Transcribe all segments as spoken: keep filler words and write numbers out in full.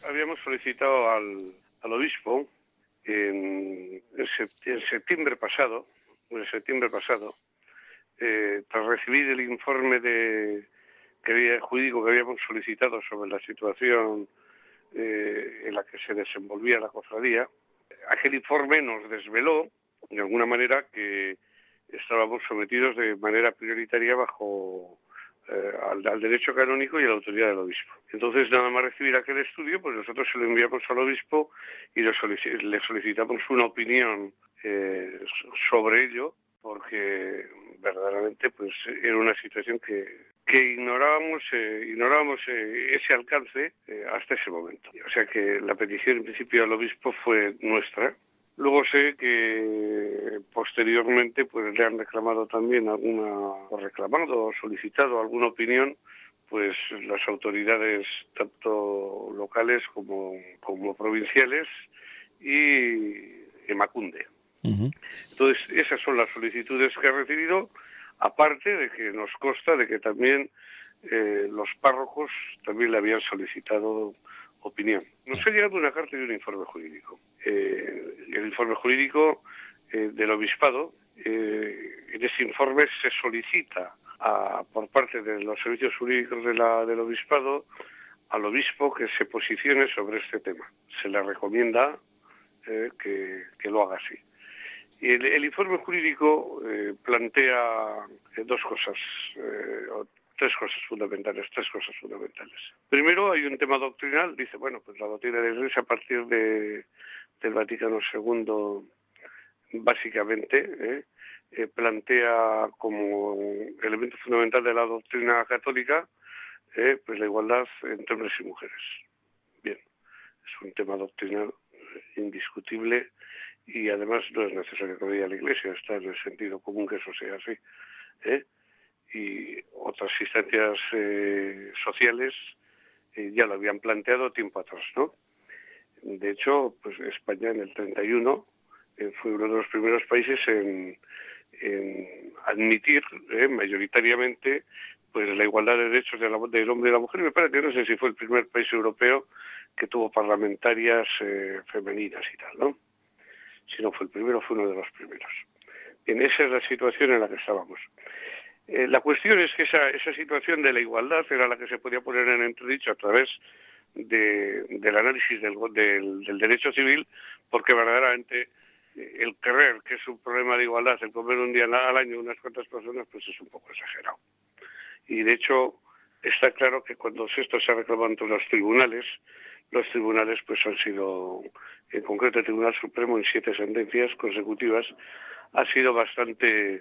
habíamos solicitado al, al obispo en, en, sept, en septiembre pasado, en septiembre pasado, eh, tras recibir el informe de que había, jurídico que habíamos solicitado sobre la situación eh, en la que se desenvolvía la cofradía, aquel informe nos desveló, de alguna manera, que estábamos sometidos de manera prioritaria bajo eh, al, al derecho canónico y a la autoridad del obispo. Entonces, nada más recibir aquel estudio, pues nosotros se lo enviamos al obispo y le, solic- le solicitamos una opinión eh, sobre ello, porque verdaderamente pues era una situación que, que ignorábamos eh, ignorábamos eh, ese alcance eh, hasta ese momento. O sea que la petición en principio al obispo fue nuestra. Luego sé que posteriormente pues le han reclamado también alguna, o reclamado o solicitado alguna opinión, pues las autoridades tanto locales como, como provinciales y Emakunde. Uh-huh. Entonces esas son las solicitudes que he recibido, aparte de que nos consta de que también eh, los párrocos también le habían solicitado opinión. Nos ha llegado una carta y un informe jurídico. Eh, el informe jurídico eh, del obispado, eh, en ese informe se solicita a, por parte de los servicios jurídicos de la, del obispado al obispo que se posicione sobre este tema. Se le recomienda eh, que, que lo haga así. Y el, el informe jurídico eh, plantea eh, dos cosas, eh, tres cosas fundamentales, tres cosas fundamentales. Primero, hay un tema doctrinal, dice, bueno, pues la doctrina de la Iglesia a partir de, del Vaticano segundo, básicamente, eh, eh, plantea como elemento fundamental de la doctrina católica, eh, pues la igualdad entre hombres y mujeres. Bien, es un tema doctrinal indiscutible y además no es necesario que lo diga la Iglesia, está en el sentido común que eso sea así, ¿eh? Y otras instancias eh, sociales eh, ya lo habían planteado tiempo atrás, ¿no? De hecho, pues España en el treinta y uno eh, fue uno de los primeros países en, en admitir eh, mayoritariamente pues la igualdad de derechos de la, del hombre y la mujer. Me parece que no sé si fue el primer país europeo que tuvo parlamentarias eh, femeninas y tal, ¿no? Si no fue el primero, fue uno de los primeros. Bien, esa es la situación en la que estábamos. Eh, la cuestión es que esa, esa situación de la igualdad era la que se podía poner en entredicho a través de, del análisis del, del, del derecho civil, porque verdaderamente el querer, que es un problema de igualdad, el comer un día al año unas cuantas personas, pues es un poco exagerado. Y de hecho está claro que cuando esto se ha reclamado ante los tribunales, los tribunales pues han sido, en concreto el Tribunal Supremo en siete sentencias consecutivas, ha sido bastante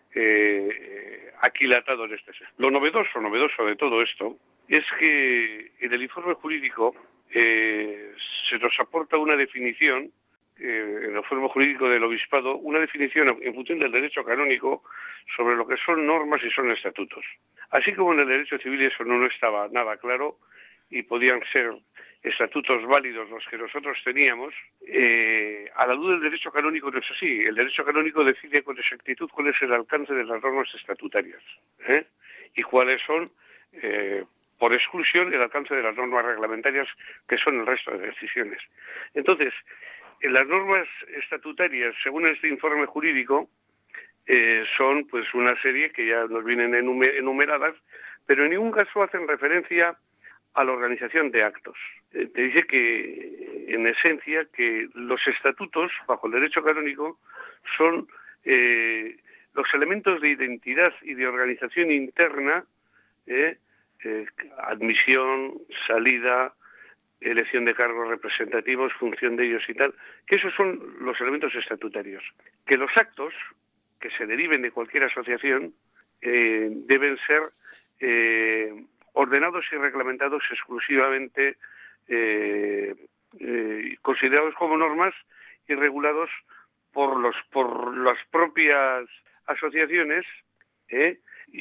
eh, aquilatado en este sentido. Lo novedoso, novedoso de todo esto es que en el informe jurídico eh, se nos aporta una definición, eh, en el informe jurídico del obispado, una definición en función del derecho canónico sobre lo que son normas y son estatutos. Así como en el derecho civil eso no, no estaba nada claro y podían ser estatutos válidos los que nosotros teníamos, eh, a la luz del derecho canónico no es así. El derecho canónico decide con exactitud cuál es el alcance de las normas estatutarias, ¿eh? y cuáles son, eh, por exclusión, el alcance de las normas reglamentarias, que son el resto de decisiones. Entonces, en las normas estatutarias, según este informe jurídico, eh, son pues una serie que ya nos vienen enumeradas, pero en ningún caso hacen referencia a la organización de actos. Eh, te dice que, en esencia, que los estatutos, bajo el derecho canónico, son eh, los elementos de identidad y de organización interna, eh, eh, admisión, salida, elección de cargos representativos, función de ellos y tal, que esos son los elementos estatutarios. Que los actos que se deriven de cualquier asociación eh, deben ser eh, ordenados y reglamentados exclusivamente, eh, eh, considerados como normas y regulados por los por las propias asociaciones, ¿eh?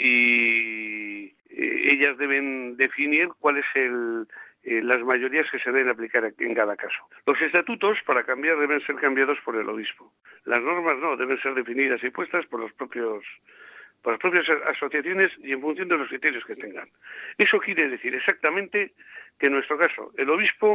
y eh, ellas deben definir cuál es el eh, las mayorías que se deben aplicar en cada caso. Los estatutos, para cambiar, deben ser cambiados por el obispo. Las normas no, deben ser definidas y puestas por los propios por las propias asociaciones y en función de los criterios que tengan. Eso quiere decir exactamente que en nuestro caso el obispo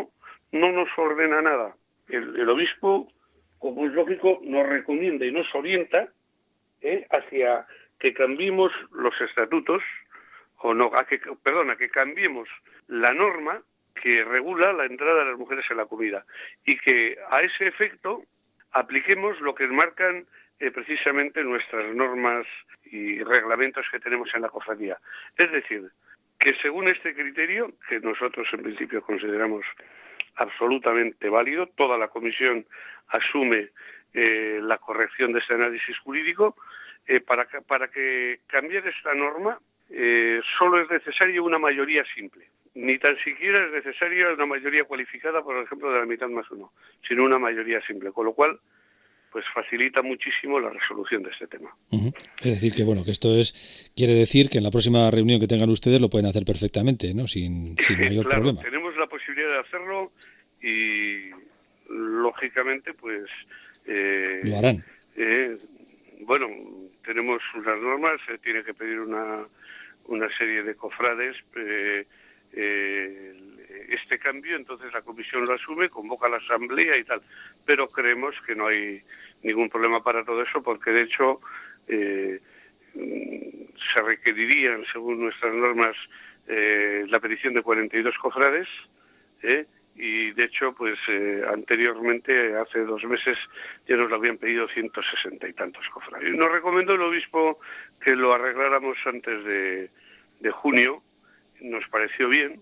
no nos ordena nada. El, el obispo, como es lógico, nos recomienda y nos orienta ¿eh? hacia que cambiemos los estatutos, o no, a que, perdón, a que cambiemos la norma que regula la entrada de las mujeres en la comida y que a ese efecto apliquemos lo que marcan eh, precisamente nuestras normas y reglamentos que tenemos en la cofradía. Es decir, que según este criterio, que nosotros en principio consideramos absolutamente válido, toda la comisión asume eh, la corrección de este análisis jurídico, eh, para, para que cambiar esta norma eh, solo es necesaria una mayoría simple. Ni tan siquiera es necesaria una mayoría cualificada, por ejemplo, de la mitad más uno, sino una mayoría simple, con lo cual pues facilita muchísimo la resolución de este tema. Uh-huh. Es decir, que bueno, que esto es quiere decir que en la próxima reunión que tengan ustedes lo pueden hacer perfectamente, ¿no? Sin, sin mayor claro, problema. Tenemos la posibilidad de hacerlo y, lógicamente, pues... Eh, lo harán. Eh, bueno, tenemos unas normas, se tiene que pedir una, una serie de cofrades eh, eh, este cambio, entonces la comisión lo asume, convoca a la asamblea y tal, pero creemos que no hay ningún problema para todo eso, porque de hecho eh, se requerirían, según nuestras normas, eh, la petición de cuarenta y dos cofrades, ¿eh? y de hecho, pues eh, anteriormente, hace dos meses, ya nos lo habían pedido ciento sesenta y tantos cofrades. Nos recomendó el obispo que lo arregláramos antes de, de junio, nos pareció bien,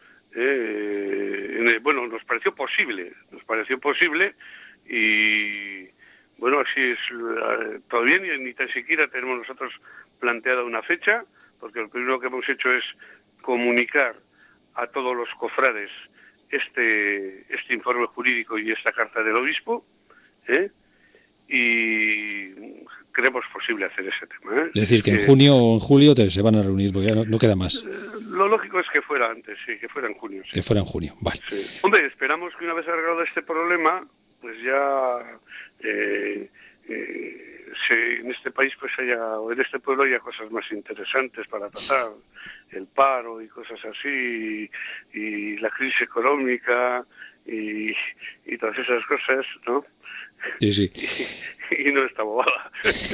eh, bueno, nos pareció posible, nos pareció posible y bueno, así es, todavía ni, ni tan siquiera tenemos nosotros planteada una fecha, porque lo primero que hemos hecho es comunicar a todos los cofrades este este informe jurídico y esta carta del obispo, ¿eh? y creemos posible hacer ese tema. ¿eh? Es decir, que en eh, junio o en julio te, se van a reunir, porque ya no, no queda más. Eh, lo lógico es que fuera antes, sí, que fuera en junio. Sí. Que fuera en junio, vale. Sí. Hombre, esperamos que una vez arreglado este problema, pues ya eh, eh, se, en este país pues haya, o en este pueblo haya cosas más interesantes para tratar, el paro y cosas así, y, y la crisis económica y, y todas esas cosas, ¿no? Sí, sí. Y, y no está bobada.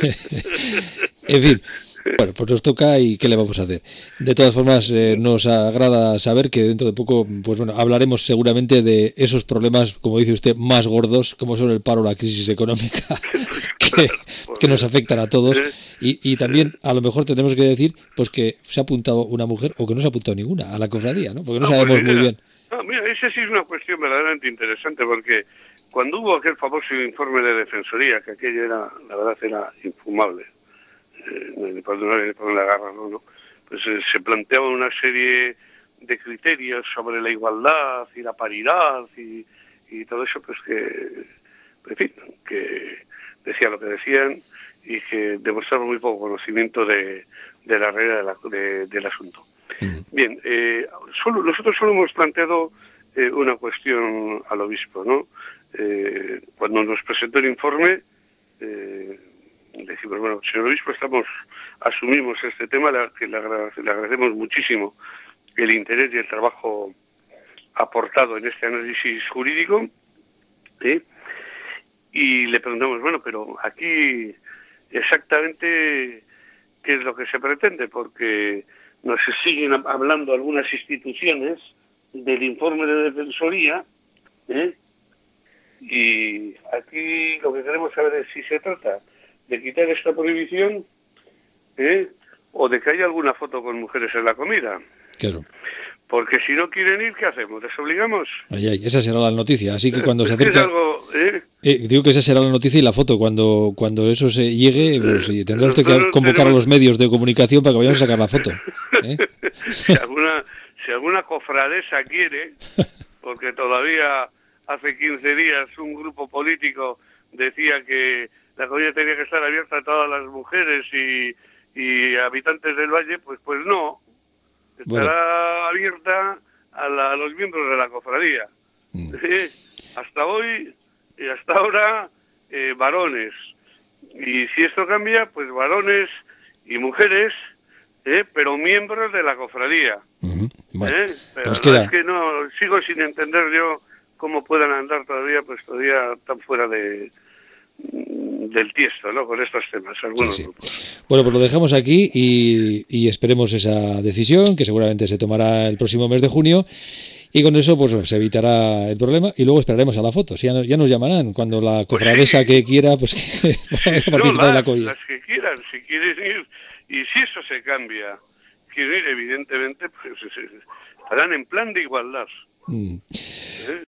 En fin, bueno, pues nos toca y ¿qué le vamos a hacer? De todas formas, eh, nos agrada saber que dentro de poco, pues bueno, hablaremos seguramente de esos problemas, como dice usted, más gordos, como son el paro o la crisis económica, que, que nos afectan a todos. Y, y también, a lo mejor tenemos que decir, pues que se ha apuntado una mujer o que no se ha apuntado ninguna a la cofradía, ¿no? Porque no, no sabemos pues mira, muy bien. No, mira, esa sí es una cuestión verdaderamente interesante, porque cuando hubo aquel famoso informe de Defensoría, que aquello era, la verdad, era infumable, eh, ni por dónde agarrarlo, ¿no? Pues eh, se planteaba una serie de criterios sobre la igualdad y la paridad y, y todo eso, pues que, en fin, que decía lo que decían y que demostraba muy poco conocimiento de, de la realidad de la, de, del asunto. Bien, eh, solo, nosotros solo hemos planteado eh, una cuestión al obispo, ¿no? Eh, cuando nos presentó el informe, eh, decimos, bueno, señor obispo, estamos, asumimos este tema, le, que le, agradece, le agradecemos muchísimo el interés y el trabajo aportado en este análisis jurídico, ¿sí? Y le preguntamos, bueno, pero aquí exactamente qué es lo que se pretende, porque nos siguen hablando algunas instituciones del informe de Defensoría, ¿eh? Y aquí lo que queremos saber es si se trata de quitar esta prohibición, ¿eh? o de que haya alguna foto con mujeres en la comida. Claro. Porque si no quieren ir, ¿qué hacemos? ¿Les obligamos? Ay, ay, esa será la noticia, así que cuando es se acerca... Es algo, ¿eh? Eh, digo que esa será la noticia y la foto, cuando cuando eso se llegue, pues, sí, tendrá usted que convocar tenemos... a los medios de comunicación para que vayan a sacar la foto. ¿eh? si, alguna, si alguna cofradesa quiere, porque todavía hace quince días un grupo político decía que la comida tenía que estar abierta a todas las mujeres y, y habitantes del valle, pues pues no, estará bueno. abierta a, la, a los miembros de la cofradía. Mm. ¿Sí? Hasta hoy y hasta ahora eh, varones, y si esto cambia, pues varones y mujeres, eh, pero miembros de la cofradía. Uh-huh. Bueno, ¿eh? Pero pues no queda... es que no, sigo sin entender yo cómo puedan andar todavía, pues todavía tan fuera de del tiesto, ¿no? Con estos temas, algunos sí, sí. grupos. Bueno, pues lo dejamos aquí y, y esperemos esa decisión, que seguramente se tomará el próximo mes de junio, y con eso pues se evitará el problema y luego esperaremos a la foto. Si ya, ya nos llamarán cuando la Pues cofradesa sí, que quiera, pues que sí, vaya a no, participar en la las, comida. las que quieran, si quieren ir, y si eso se cambia, quieren ir, evidentemente, pues estarán en plan de igualdad. Mm. ¿Eh?